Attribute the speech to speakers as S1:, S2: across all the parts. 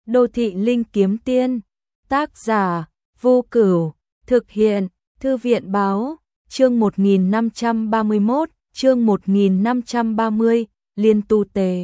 S1: Đô thị linh kiếm tiên, tác giả, Vô Cửu, thực hiện, Thư viện báo, chương 1531, chương 1530, Liên Tu Tề.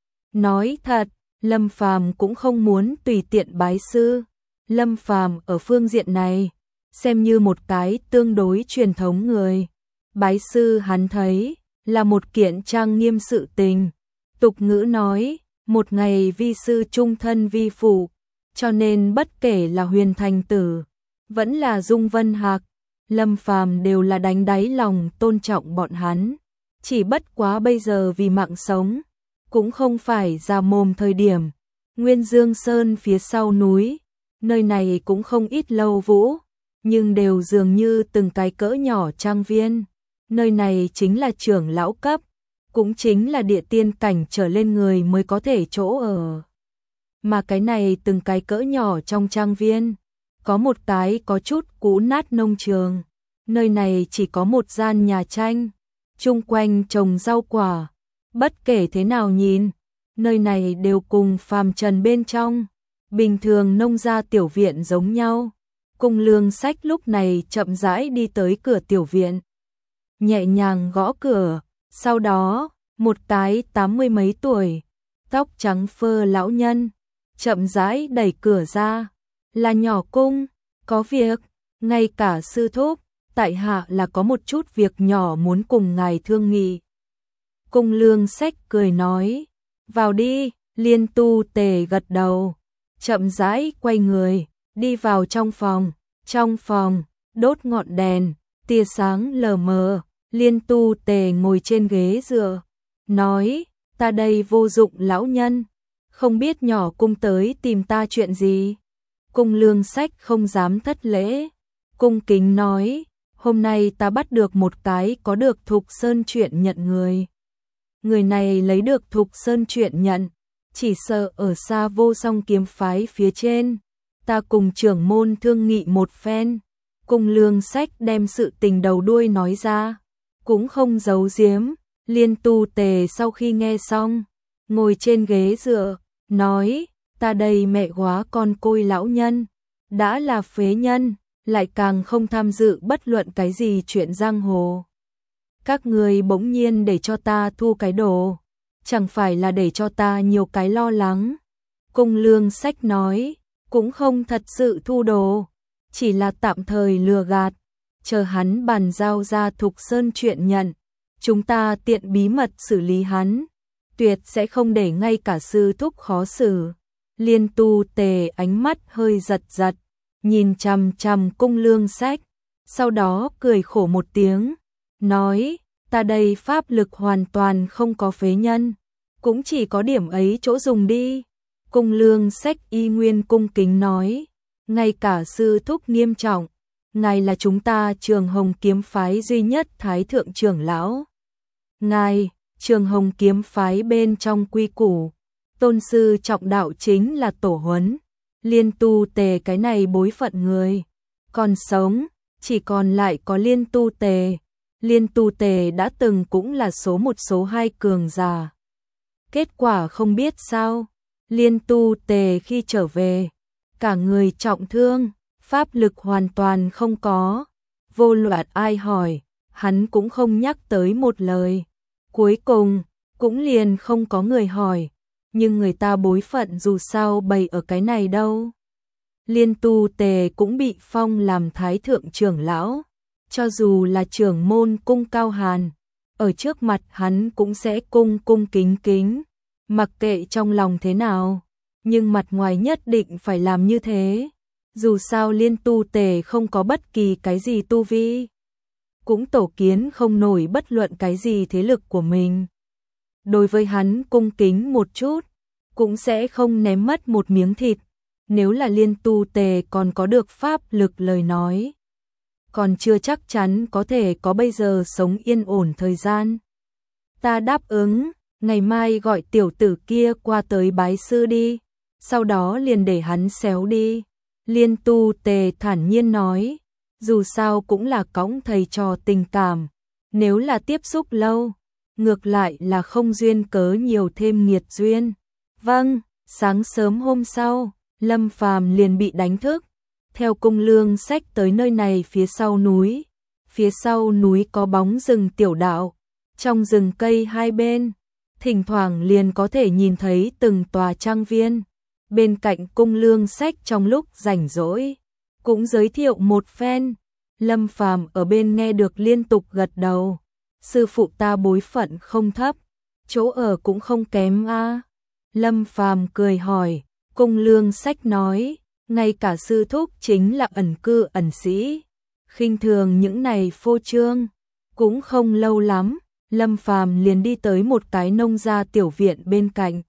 S1: Nói thật, Lâm Phàm cũng không muốn tùy tiện bái sư. Lâm Phàm ở phương diện này, xem như một cái tương đối truyền thống người. Bái sư hắn thấy, là một kiện trang nghiêm sự tình. Tục ngữ nói, một ngày vi sư chung thân vi phụ, cho nên bất kể là Huyền Thành Tử, vẫn là Dung Vân Hạc, Lâm Phàm đều là đánh đáy lòng tôn trọng bọn hắn. Chỉ bất quá bây giờ vì mạng sống, cũng không phải ra mồm thời điểm. Nguyên Dương Sơn phía sau núi, nơi này cũng không ít lâu vũ, nhưng đều dường như từng cái cỡ nhỏ trang viên. Nơi này chính là trưởng lão cấp, cũng chính là địa tiên cảnh trở lên người mới có thể chỗ ở. Mà cái này từng cái cỡ nhỏ trong trang viên, có một cái có chút cũ nát nông trường. Nơi này chỉ có một gian nhà tranh, chung quanh trồng rau quả. Bất kể thế nào nhìn, nơi này đều cùng phàm trần bên trong, bình thường nông gia tiểu viện giống nhau. Cung Lương Sách lúc này chậm rãi đi tới cửa tiểu viện, nhẹ nhàng gõ cửa, sau đó, một cái 80 mấy tuổi, tóc trắng phơ lão nhân, chậm rãi đẩy cửa ra, là Nhỏ Cung, có việc, ngay cả sư thúc, tại hạ là có một chút việc nhỏ muốn cùng ngài thương nghị. Cung Lương Sách cười nói, vào đi. Liên Tu Tề gật đầu, chậm rãi quay người, đi vào trong phòng, đốt ngọn đèn, tia sáng lờ mờ. Liên Tu Tề ngồi trên ghế dựa, nói, ta đây vô dụng lão nhân, không biết Nhỏ Cung tới tìm ta chuyện gì. Cung Lương Sách không dám thất lễ, cung kính nói, hôm nay ta bắt được một cái có được Thục Sơn chuyện nhận người. Người này lấy được Thục Sơn chuyện nhận, chỉ sợ ở xa Vô Song kiếm phái phía trên, ta cùng trưởng môn thương nghị một phen. Cung Lương Sách đem sự tình đầu đuôi nói ra, cũng không giấu giếm. Liên Tu Tề sau khi nghe xong, ngồi trên ghế dựa, nói, ta đây mẹ góa con côi lão nhân, đã là phế nhân, lại càng không tham dự bất luận cái gì chuyện giang hồ. Các người bỗng nhiên để cho ta thu cái đồ, chẳng phải là để cho ta nhiều cái lo lắng. Cung Lương Sách nói, cũng không thật sự thu đồ, chỉ là tạm thời lừa gạt, chờ hắn bàn giao ra Thục Sơn chuyện nhận, chúng ta tiện bí mật xử lý hắn, tuyệt sẽ không để ngay cả sư thúc khó xử. Liên Tu Tề ánh mắt hơi giật giật, nhìn chằm chằm Cung Lương Sách, sau đó cười khổ một tiếng, nói, ta đây pháp lực hoàn toàn không có phế nhân, cũng chỉ có điểm ấy chỗ dùng đi. Cung Lương Sách y nguyên cung kính nói, ngay cả sư thúc nghiêm trọng, ngài là chúng ta Trường Hồng kiếm phái duy nhất thái thượng trưởng lão. Ngài, Trường Hồng kiếm phái bên trong quy củ, tôn sư trọng đạo chính là tổ huấn. Liên Tu Tề cái này bối phận người còn sống, chỉ còn lại có Liên Tu Tề. Liên Tu Tề đã từng cũng là số 1 số 2 cường giả. Kết quả không biết sao, Liên Tu Tề khi trở về, cả người trọng thương, pháp lực hoàn toàn không có. Vô luận ai hỏi, hắn cũng không nhắc tới một lời. Cuối cùng, cũng liền không có người hỏi, nhưng người ta bối phận dù sao bày ở cái này đâu. Liên Tu Tề cũng bị phong làm thái thượng trưởng lão, cho dù là trưởng môn Cung Cao Hàn, ở trước mặt hắn cũng sẽ cung cung kính kính, mặc kệ trong lòng thế nào, nhưng mặt ngoài nhất định phải làm như thế. Dù sao Liên Tu Tề không có bất kỳ cái gì tu vi, cũng tổ kiến không nổi bất luận cái gì thế lực của mình. Đối với hắn cung kính một chút, cũng sẽ không ném mất một miếng thịt. Nếu là Liên Tu Tề còn có được pháp lực lời nói, còn chưa chắc chắn có thể có bây giờ sống yên ổn thời gian. Ta đáp ứng, ngày mai gọi tiểu tử kia qua tới bái sư đi, sau đó liền để hắn xéo đi. Liên Tu Tề thản nhiên nói, dù sao cũng là cõng thầy trò tình cảm, nếu là tiếp xúc lâu, ngược lại là không duyên cớ nhiều thêm nghiệt duyên. Vâng, Sáng sớm hôm sau, Lâm Phàm liền bị đánh thức, theo Cung Lương Sách tới nơi này phía sau núi. Phía sau núi có bóng rừng tiểu đạo, trong rừng cây hai bên, thỉnh thoảng liền có thể nhìn thấy từng tòa trang viên. Bên cạnh Cung Lương Sách trong lúc rảnh rỗi, cũng giới thiệu một phen. Lâm Phàm ở bên nghe được liên tục gật đầu. Sư phụ ta bối phận không thấp, chỗ ở cũng không kém a. Lâm Phàm cười hỏi, Cung Lương Sách nói, ngay cả sư thúc chính là ẩn cư ẩn sĩ, khinh thường những này phô trương. Cũng không lâu lắm, Lâm Phàm liền đi tới một cái nông gia tiểu viện bên cạnh.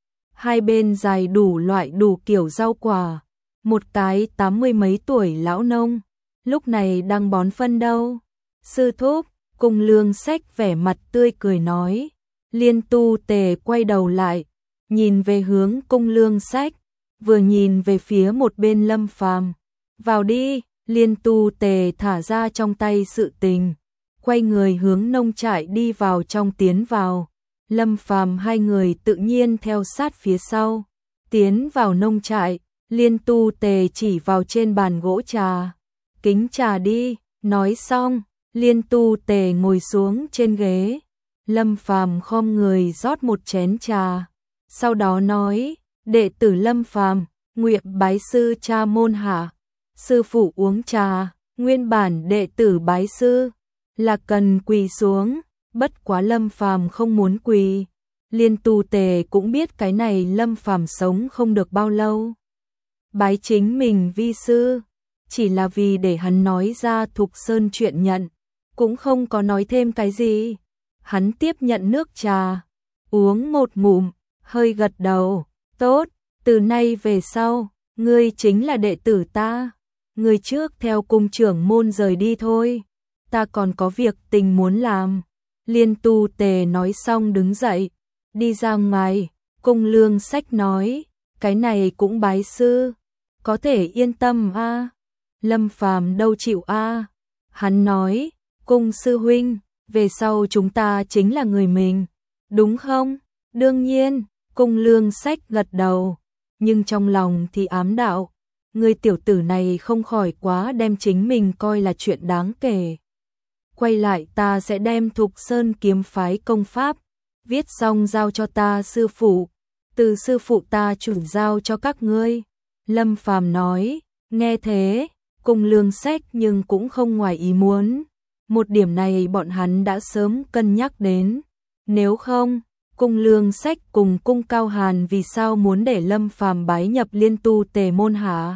S1: Hai bên dài đủ loại đủ kiểu rau quả, một cái 80 mấy tuổi lão nông, lúc này đang bón phân đâu. Sư thúc, Cung Lương Sách vẻ mặt tươi cười nói. Liên Tu Tề quay đầu lại, nhìn về hướng Cung Lương Sách, vừa nhìn về phía một bên Lâm Phàm. Vào đi. Liên Tu Tề thả ra trong tay sự tình, quay người hướng nông trại đi vào trong tiến vào. Lâm Phàm hai người tự nhiên theo sát phía sau, tiến vào nông trại. Liên Tu Tề chỉ vào trên bàn gỗ trà, kính trà đi. Nói xong, Liên Tu Tề ngồi xuống trên ghế. Lâm Phàm khom người rót một chén trà, sau đó nói, đệ tử Lâm Phàm nguyện bái sư cha môn hạ. Sư phụ uống trà, nguyên bản đệ tử bái sư là cần quỳ xuống, bất quá Lâm Phàm không muốn quỳ. Liên Tu Tề cũng biết cái này Lâm Phàm sống không được bao lâu, bái chính mình vi sư, chỉ là vì để hắn nói ra Thục Sơn chuyện nhận, cũng không có nói thêm cái gì. Hắn tiếp nhận nước trà, uống một ngụm, hơi gật đầu, tốt, từ nay về sau, ngươi chính là đệ tử ta. Ngươi trước theo cung trưởng môn rời đi thôi, ta còn có việc tình muốn làm. Liên Tu Tề nói xong đứng dậy, đi ra ngoài. Cung Lương Sách nói, cái này cũng bái sư, có thể yên tâm a. Lâm Phàm đâu chịu a. Hắn nói, Cung sư huynh, về sau chúng ta chính là người mình, đúng không? Đương nhiên, Cung Lương Sách gật đầu, nhưng trong lòng thì ám đạo, người tiểu tử này không khỏi quá đem chính mình coi là chuyện đáng kể. Quay lại ta sẽ đem Thục Sơn kiếm phái công pháp, viết xong giao cho ta sư phụ, từ sư phụ ta chuyển giao cho các ngươi. Lâm Phàm nói, nghe thế, Cung Lương Sách nhưng cũng không ngoài ý muốn. Một điểm này bọn hắn đã sớm cân nhắc đến. Nếu không, Cung Lương Sách cùng Cung Cao Hàn vì sao muốn để Lâm Phàm bái nhập Liên Tu Tề môn hạ?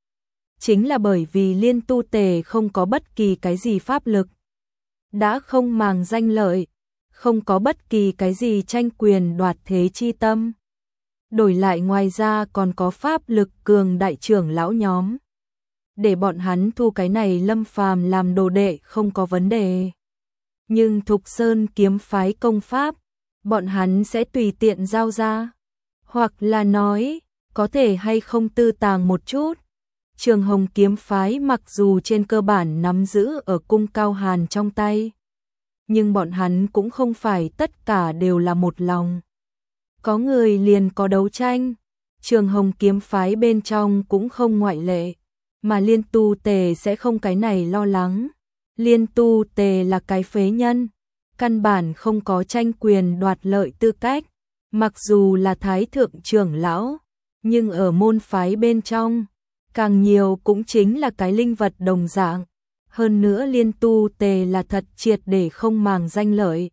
S1: Chính là bởi vì Liên Tu Tề không có bất kỳ cái gì pháp lực, đã không màng danh lợi, không có bất kỳ cái gì tranh quyền đoạt thế chi tâm. Đổi lại ngoài ra còn có pháp lực cường đại trưởng lão nhóm, để bọn hắn thu cái này Lâm Phàm làm đồ đệ không có vấn đề. Nhưng Thục Sơn kiếm phái công pháp, bọn hắn sẽ tùy tiện giao ra, hoặc là nói, có thể hay không tư tàng một chút. Trường Hồng kiếm phái mặc dù trên cơ bản nắm giữ ở Cung Cao Hàn trong tay, nhưng bọn hắn cũng không phải tất cả đều là một lòng. Có người liền có đấu tranh, Trường Hồng kiếm phái bên trong cũng không ngoại lệ, mà Liên Tu Tề sẽ không cái này lo lắng. Liên Tu Tề là cái phế nhân, căn bản không có tranh quyền đoạt lợi tư cách, mặc dù là thái thượng trưởng lão, nhưng ở môn phái bên trong, càng nhiều cũng chính là cái linh vật đồng dạng. Hơn nữa Liên Tu Tề là thật triệt để không màng danh lợi,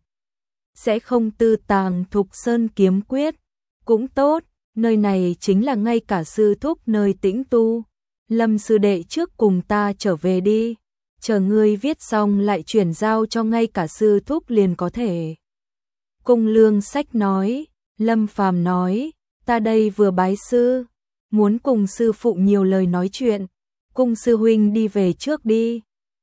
S1: sẽ không tư tàng Thục Sơn kiếm quyết. Cũng tốt, nơi này chính là ngay cả sư thúc nơi tĩnh tu. Lâm sư đệ trước cùng ta trở về đi, chờ ngươi viết xong lại chuyển giao cho ngay cả sư thúc liền có thể. Cung Lương Sách nói. Lâm Phàm nói, ta đây vừa bái sư, muốn cùng sư phụ nhiều lời nói chuyện, Cung sư huynh đi về trước đi.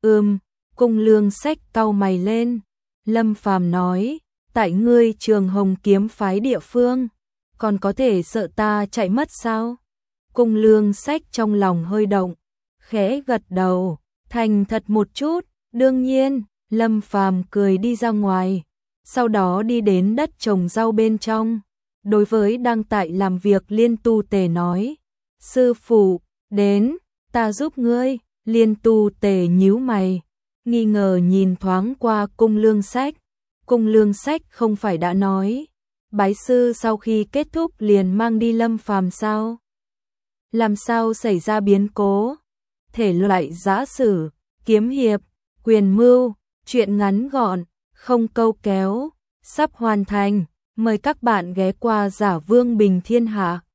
S1: Cung Lương Sách cau mày lên. Lâm Phàm nói, tại ngươi Trường Hồng kiếm phái địa phương, còn có thể sợ ta chạy mất sao? Cung Lương Sách trong lòng hơi động, khẽ gật đầu, thành thật một chút. Đương nhiên. Lâm Phàm cười đi ra ngoài, sau đó đi đến đất trồng rau bên trong. đối với đang tại làm việc Liên Tu Tề nói, sư phụ, đến, ta giúp ngươi. Liên Tu Tề nhíu mày, nghi ngờ nhìn thoáng qua Cung Lương Sách. Cung Lương Sách không phải đã nói, bái sư sau khi kết thúc liền mang đi Lâm Phàm sao? Làm sao xảy ra biến cố? Thể loại giã sử, kiếm hiệp, quyền mưu, truyện ngắn gọn, không câu kéo, sắp hoàn thành. Mời các bạn ghé qua Giả Vương Bình Thiên Hạ.